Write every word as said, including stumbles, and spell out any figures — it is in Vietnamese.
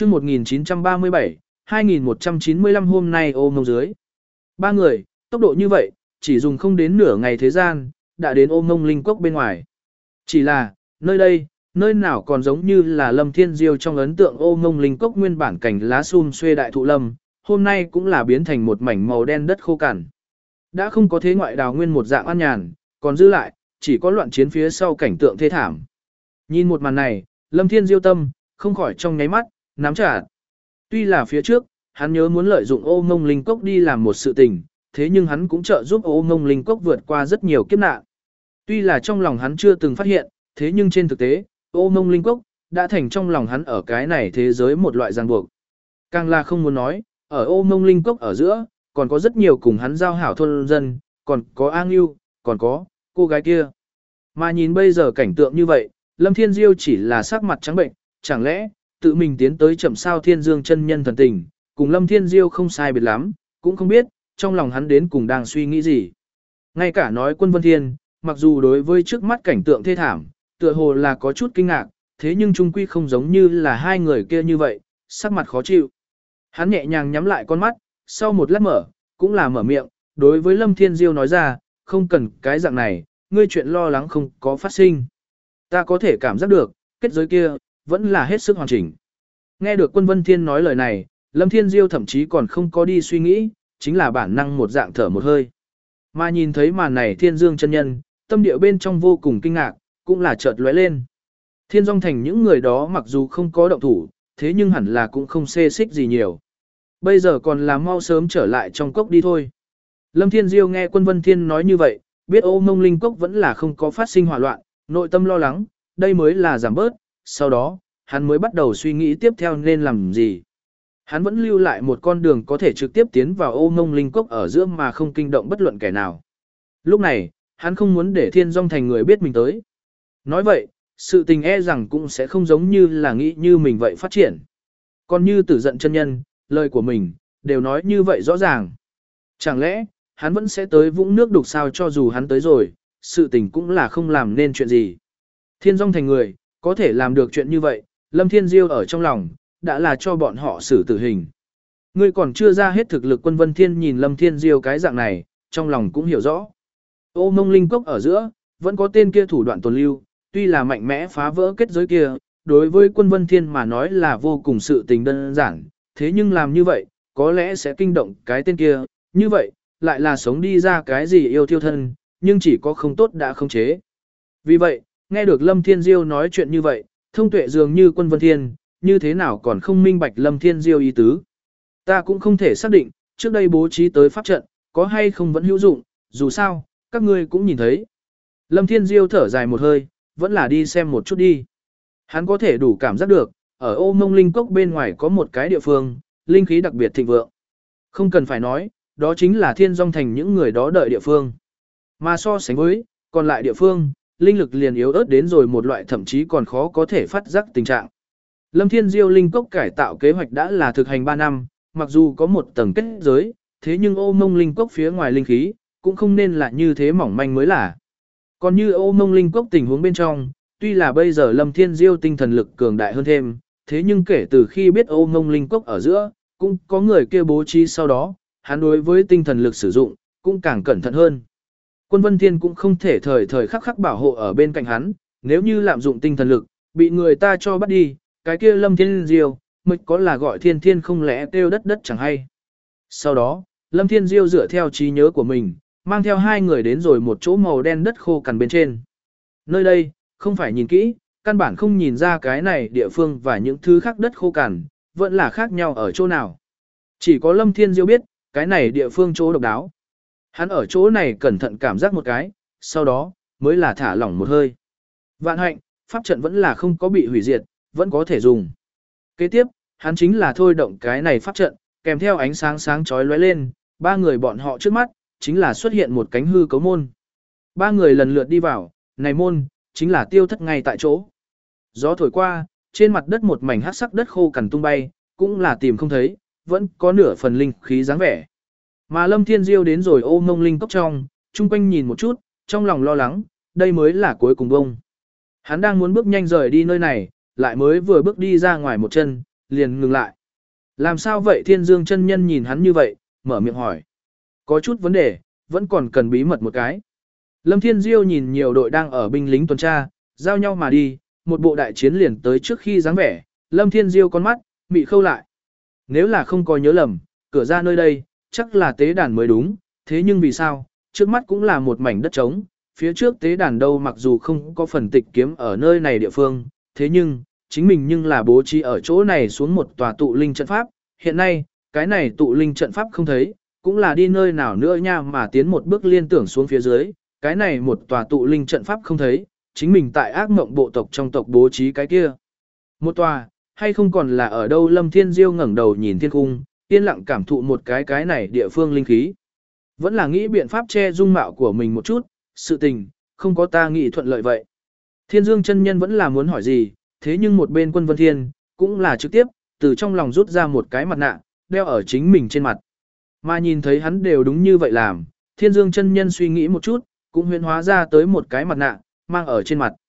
chương một nghìn chín trăm ba mươi bảy, hai nghìn một trăm chín mươi lăm hôm nay ô mông dưới. Ba người, tốc độ như vậy, chỉ dùng không đến nửa ngày thế gian, đã đến ô mông linh cốc bên ngoài. Chỉ là, nơi đây, nơi nào còn giống như là Lâm Thiên Diêu trong ấn tượng ô mông linh cốc nguyên bản cảnh lá sum xuê đại thụ lâm, hôm nay cũng là biến thành một mảnh màu đen đất khô cằn. Đã không có thế ngoại đào nguyên một dạng an nhàn, còn giữ lại, chỉ có loạn chiến phía sau cảnh tượng thê thảm. Nhìn một màn này, Lâm Thiên Diêu tâm, không khỏi trong nháy mắt, nắm chặt. Tuy là phía trước, hắn nhớ muốn lợi dụng ô mông linh cốc đi làm một sự tình, thế nhưng hắn cũng trợ giúp ô mông linh cốc vượt qua rất nhiều kiếp nạn. Tuy là trong lòng hắn chưa từng phát hiện, thế nhưng trên thực tế, ô mông linh cốc, đã thành trong lòng hắn ở cái này thế giới một loại ràng buộc. Càng là không muốn nói, ở ô mông linh cốc ở giữa, còn có rất nhiều cùng hắn giao hảo thôn dân, còn có A Ngưu, còn có cô gái kia. Mà nhìn bây giờ cảnh tượng như vậy, Lâm Thiên Diêu chỉ là sắc mặt trắng bệnh, chẳng lẽ tự mình tiến tới chậm sao Thiên Dương chân nhân thần tình, cùng Lâm Thiên Diêu không sai biệt lắm, cũng không biết trong lòng hắn đến cùng đang suy nghĩ gì. Ngay cả nói Quân Vân Thiên, mặc dù đối với trước mắt cảnh tượng thê thảm, tựa hồ là có chút kinh ngạc, thế nhưng trung quy không giống như là hai người kia như vậy, sắc mặt khó chịu. Hắn nhẹ nhàng nhắm lại con mắt, sau một lát mở, cũng là mở miệng, đối với Lâm Thiên Diêu nói ra, không cần cái dạng này, ngươi chuyện lo lắng không có phát sinh. Ta có thể cảm giác được, kết giới kia, vẫn là hết sức hoàn chỉnh. Nghe được Quân Vân Thiên nói lời này, Lâm Thiên Diêu thậm chí còn không có đi suy nghĩ, chính là bản năng một dạng thở một hơi. Mà nhìn thấy màn này Thiên Dương chân nhân, tâm địa bên trong vô cùng kinh ngạc, cũng là chợt lóe lên. Thiên Dung Thành những người đó mặc dù không có động thủ, thế nhưng hẳn là cũng không xê xích gì nhiều. Bây giờ còn là mau sớm trở lại trong cốc đi thôi. Lâm Thiên Diêu nghe Quân Vân Thiên nói như vậy, biết ô mông linh cốc vẫn là không có phát sinh hỏa loạn, nội tâm lo lắng, đây mới là giảm bớt, sau đó, hắn mới bắt đầu suy nghĩ tiếp theo nên làm gì. Hắn vẫn lưu lại một con đường có thể trực tiếp tiến vào ô mông linh cốc ở giữa mà không kinh động bất luận kẻ nào. Lúc này, hắn không muốn để Thiên Dung Thành người biết mình tới. Nói vậy, sự tình e rằng cũng sẽ không giống như là nghĩ như mình vậy phát triển. Còn như Tử Giận chân nhân, lời của mình, đều nói như vậy rõ ràng. Chẳng lẽ, hắn vẫn sẽ tới vũng nước đục sao cho dù hắn tới rồi, sự tình cũng là không làm nên chuyện gì. Thiên Dung Thành người, có thể làm được chuyện như vậy, Lâm Thiên Diêu ở trong lòng, đã là cho bọn họ xử tử hình. Ngươi còn chưa ra hết thực lực. Quân Vân Thiên nhìn Lâm Thiên Diêu cái dạng này, trong lòng cũng hiểu rõ. Ô mông linh cốc ở giữa, vẫn có tên kia thủ đoạn tồn lưu, tuy là mạnh mẽ phá vỡ kết giới kia, đối với Quân Vân Thiên mà nói là vô cùng sự tình đơn giản, thế nhưng làm như vậy, có lẽ sẽ kinh động cái tên kia, như vậy, lại là sống đi ra cái gì yêu thiêu thân, nhưng chỉ có không tốt đã không chế. Vì vậy, nghe được Lâm Thiên Diêu nói chuyện như vậy, thông tuệ dường như Quân Vân Thiên, như thế nào còn không minh bạch Lâm Thiên Diêu ý tứ. Ta cũng không thể xác định, trước đây bố trí tới pháp trận, có hay không vẫn hữu dụng, dù sao, các ngươi cũng nhìn thấy. Lâm Thiên Diêu thở dài một hơi, vẫn là đi xem một chút đi. Hắn có thể đủ cảm giác được, ở ô mông linh cốc bên ngoài có một cái địa phương, linh khí đặc biệt thịnh vượng. Không cần phải nói, đó chính là Thiên Dung Thành những người đó đợi địa phương. Mà so sánh với, còn lại địa phương, linh lực liền yếu ớt đến rồi một loại thậm chí còn khó có thể phát giác tình trạng. Lâm Thiên Diêu linh cốc cải tạo kế hoạch đã là thực hành ba năm, mặc dù có một tầng kết giới, thế nhưng ô mông linh cốc phía ngoài linh khí, cũng không nên là như thế mỏng manh mới là. Còn như ô mông linh cốc tình huống bên trong, tuy là bây giờ Lâm Thiên Diêu tinh thần lực cường đại hơn thêm, thế nhưng kể từ khi biết ô mông linh cốc ở giữa, cũng có người kia bố trí sau đó, hắn đối với tinh thần lực sử dụng, cũng càng cẩn thận hơn. Quân Vân Thiên cũng không thể thời thời khắc khắc bảo hộ ở bên cạnh hắn, nếu như lạm dụng tinh thần lực, bị người ta cho bắt đi, cái kia Lâm Thiên Diêu, mịch có là gọi thiên thiên không lẽ kêu đất đất chẳng hay. Sau đó, Lâm Thiên Diêu dựa theo trí nhớ của mình, mang theo hai người đến rồi một chỗ màu đen đất khô cằn bên trên. Nơi đây, không phải nhìn kỹ, căn bản không nhìn ra cái này địa phương và những thứ khác đất khô cằn, vẫn là khác nhau ở chỗ nào. Chỉ có Lâm Thiên Diêu biết, cái này địa phương chỗ độc đáo. Hắn ở chỗ này cẩn thận cảm giác một cái, sau đó, mới là thả lỏng một hơi. Vạn hạnh, pháp trận vẫn là không có bị hủy diệt, vẫn có thể dùng. Kế tiếp, hắn chính là thôi động cái này pháp trận, kèm theo ánh sáng sáng chói lóe lên, ba người bọn họ trước mắt, chính là xuất hiện một cánh hư cấu môn. Ba người lần lượt đi vào, này môn, chính là tiêu thất ngay tại chỗ. Gió thổi qua, trên mặt đất một mảnh hắc sắc đất khô cằn tung bay, cũng là tìm không thấy, vẫn có nửa phần linh khí dáng vẻ. Mà Lâm Thiên Diêu đến rồi ô mông linh cốc trong, chung quanh nhìn một chút, trong lòng lo lắng, đây mới là cuối cùng bông. Hắn đang muốn bước nhanh rời đi nơi này, lại mới vừa bước đi ra ngoài một chân, liền ngừng lại. Làm sao vậy Thiên Dương chân nhân nhìn hắn như vậy, mở miệng hỏi. Có chút vấn đề, vẫn còn cần bí mật một cái. Lâm Thiên Diêu nhìn nhiều đội đang ở binh lính tuần tra, giao nhau mà đi, một bộ đại chiến liền tới trước khi dáng vẻ, Lâm Thiên Diêu con mắt, bị khâu lại. Nếu là không có nhớ lầm, cửa ra nơi đây, chắc là tế đàn mới đúng, thế nhưng vì sao, trước mắt cũng là một mảnh đất trống, phía trước tế đàn đâu mặc dù không có phần tịch kiếm ở nơi này địa phương, thế nhưng, chính mình nhưng là bố trí ở chỗ này xuống một tòa tụ linh trận pháp, hiện nay, cái này tụ linh trận pháp không thấy, cũng là đi nơi nào nữa nha mà tiến một bước liên tưởng xuống phía dưới, cái này một tòa tụ linh trận pháp không thấy, chính mình tại ác mộng bộ tộc trong tộc bố trí cái kia. Một tòa, hay không còn là ở đâu Lâm Thiên Diêu ngẩng đầu nhìn thiên cung, yên lặng cảm thụ một cái cái này địa phương linh khí. Vẫn là nghĩ biện pháp che dung mạo của mình một chút, sự tình, không có ta nghĩ thuận lợi vậy. Thiên Dương chân nhân vẫn là muốn hỏi gì, thế nhưng một bên Quân Vân Thiên, cũng là trực tiếp, từ trong lòng rút ra một cái mặt nạ, đeo ở chính mình trên mặt. Mà nhìn thấy hắn đều đúng như vậy làm, Thiên Dương chân nhân suy nghĩ một chút, cũng huyễn hóa ra tới một cái mặt nạ, mang ở trên mặt.